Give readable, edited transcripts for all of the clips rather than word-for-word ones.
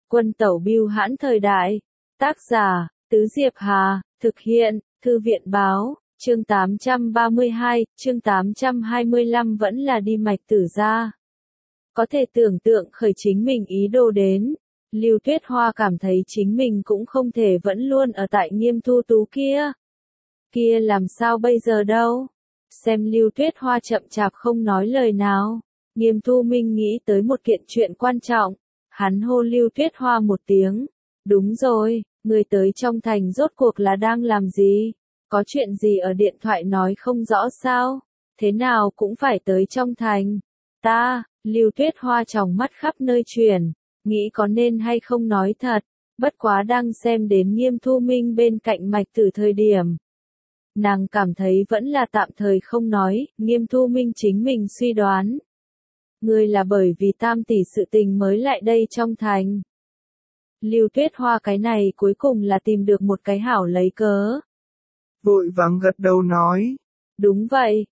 Quân tẩu bưu hãn thời đại. Tác giả, Tứ Diệp Hà, thực hiện, Thư viện báo, chương 832, chương 825 vẫn là đi mạch tử ra. Có thể tưởng tượng khởi chính mình ý đồ đến. Lưu Tuyết Hoa cảm thấy chính mình cũng không thể vẫn luôn ở tại Nghiêm Thu Tú kia. Kia làm sao bây giờ đâu? Xem Lưu Tuyết Hoa chậm chạp không nói lời nào. Nghiêm Thu Minh nghĩ tới một kiện chuyện quan trọng. Hắn hô Lưu Tuyết Hoa một tiếng. Đúng rồi, người tới trong thành rốt cuộc là đang làm gì? Có chuyện gì ở điện thoại nói không rõ sao? Thế nào cũng phải tới trong thành. Lưu Tuyết Hoa tròng mắt khắp nơi chuyển. Nghĩ có nên hay không nói thật. Bất quá đang xem đến Nghiêm Thu Minh bên cạnh mạch tử thời điểm. Nàng cảm thấy vẫn là tạm thời không nói, Nghiêm Thu Minh chính mình suy đoán. Ngươi là bởi vì tam tỷ sự tình mới lại đây trong thành. Lưu Tuyết Hoa cái này cuối cùng là tìm được một cái hảo lấy cớ. Vội vàng gật đầu nói. Đúng vậy,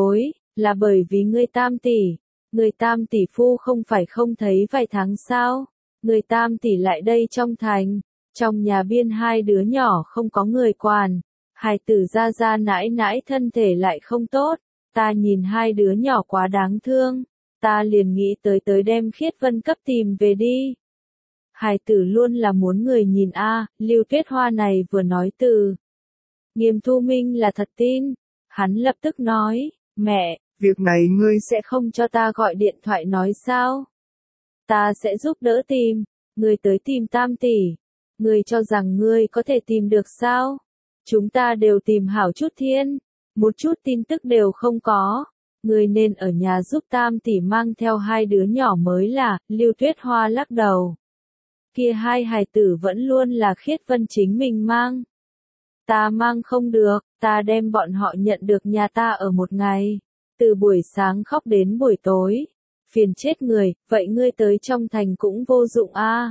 là bởi vì ngươi tam tỷ. Người tam tỷ phu không phải không thấy vài tháng sao. Người tam tỷ lại đây trong thành. Trong nhà biên hai đứa nhỏ không có người quản. Hài tử ra ra nãi nãi thân thể lại không tốt. Ta nhìn hai đứa nhỏ quá đáng thương. Ta liền nghĩ tới đem Khiết Vân cấp tìm về đi. Hài tử luôn là muốn người nhìn Lưu Tuyết Hoa này vừa nói từ. Nghiêm Thu Minh là thật tin. Hắn lập tức nói, mẹ, việc này ngươi sẽ không cho ta gọi điện thoại nói sao? Ta sẽ giúp đỡ tìm. Ngươi tới tìm tam tỷ. Ngươi cho rằng ngươi có thể tìm được sao? Chúng ta đều tìm hảo chút thiên. Một chút tin tức đều không có. Ngươi nên ở nhà giúp tam tỷ mang theo hai đứa nhỏ mới là, Lưu Tuyết Hoa lắc đầu. Kia hai hài tử vẫn luôn là Khiết Vân chính mình mang. Ta mang không được, ta đem bọn họ nhận được nhà ta ở một ngày. Từ buổi sáng khóc đến buổi tối. Phiền chết người, vậy ngươi tới trong thành cũng vô dụng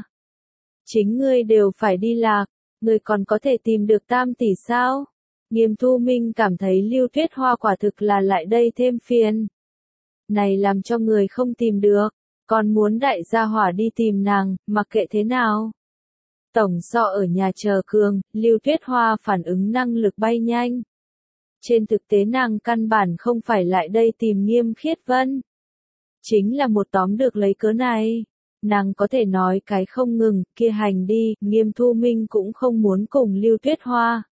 Chính ngươi đều phải đi lạc, ngươi còn có thể tìm được tam tỷ sao? Nghiêm Thu Minh cảm thấy Lưu Tuyết Hoa quả thực là lại đây thêm phiền. Này làm cho người không tìm được, còn muốn đại gia hỏa đi tìm nàng, mặc kệ thế nào. Tổng so ở nhà chờ cường, Lưu Tuyết Hoa phản ứng năng lực bay nhanh. Trên thực tế nàng căn bản không phải lại đây tìm Nghiêm Khiết Vân. Chính là một tóm được lấy cớ này. Nàng có thể nói cái không ngừng, kia hành đi, Nghiêm Thu Minh cũng không muốn cùng Lưu Tuyết Hoa.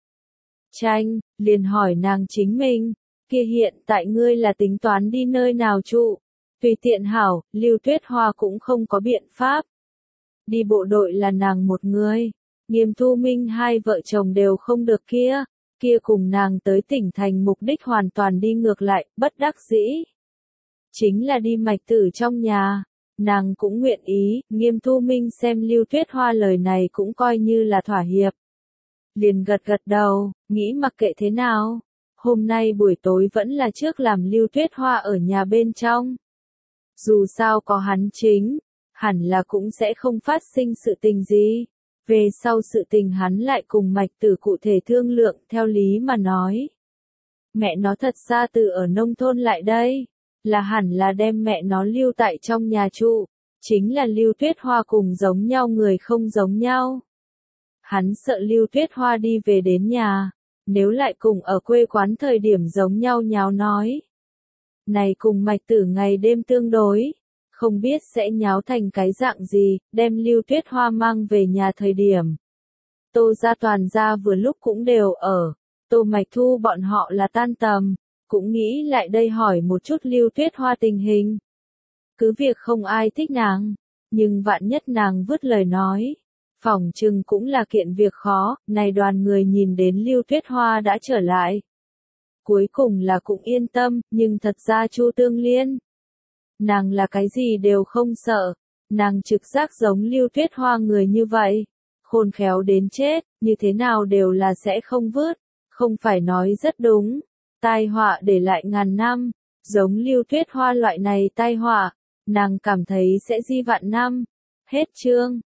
Tranh, liền hỏi nàng chính mình, kia hiện tại ngươi là tính toán đi nơi nào trụ? Tùy tiện hảo, Lưu Tuyết Hoa cũng không có biện pháp. Đi bộ đội là nàng một người. Nghiêm Thu Minh hai vợ chồng đều không được kia cùng nàng tới tỉnh thành mục đích hoàn toàn đi ngược lại, bất đắc dĩ. Chính là đi mạch tử trong nhà. Nàng cũng nguyện ý, Nghiêm Thu Minh xem Lưu Tuyết Hoa lời này cũng coi như là thỏa hiệp. Liền gật đầu, nghĩ mặc kệ thế nào. Hôm nay buổi tối vẫn là trước làm Lưu Tuyết Hoa ở nhà bên trong. Dù sao có hắn chính, hẳn là cũng sẽ không phát sinh sự tình gì. Về sau sự tình hắn lại cùng mạch tử cụ thể thương lượng theo lý mà nói. Mẹ nó thật ra từ ở nông thôn lại đây. Là hẳn là đem mẹ nó lưu tại trong nhà trụ. Chính là Lưu Tuyết Hoa cùng giống nhau người không giống nhau. Hắn sợ Lưu Tuyết Hoa đi về đến nhà. Nếu lại cùng ở quê quán thời điểm giống nhau nháo nói. Này cùng mạch tử ngày đêm tương đối. Không biết sẽ nháo thành cái dạng gì, đem Lưu Tuyết Hoa mang về nhà thời điểm. Tô gia toàn gia vừa lúc cũng đều ở. Tô Mạch Thu bọn họ là tan tầm. Cũng nghĩ lại đây hỏi một chút Lưu Tuyết Hoa tình hình. Cứ việc không ai thích nàng. Nhưng vạn nhất nàng vứt lời nói. Phỏng chừng cũng là kiện việc khó, này đoàn người nhìn đến Lưu Tuyết Hoa đã trở lại. Cuối cùng là cũng yên tâm, nhưng thật ra Chu Tương Liên. Nàng là cái gì đều không sợ, nàng trực giác giống Lưu Tuyết Hoa người như vậy. Khôn khéo đến chết, như thế nào đều là sẽ không vứt, không phải nói rất đúng. Tai họa để lại ngàn năm, giống Lưu Tuyết Hoa loại này tai họa, nàng cảm thấy sẽ di vạn năm. Hết chương.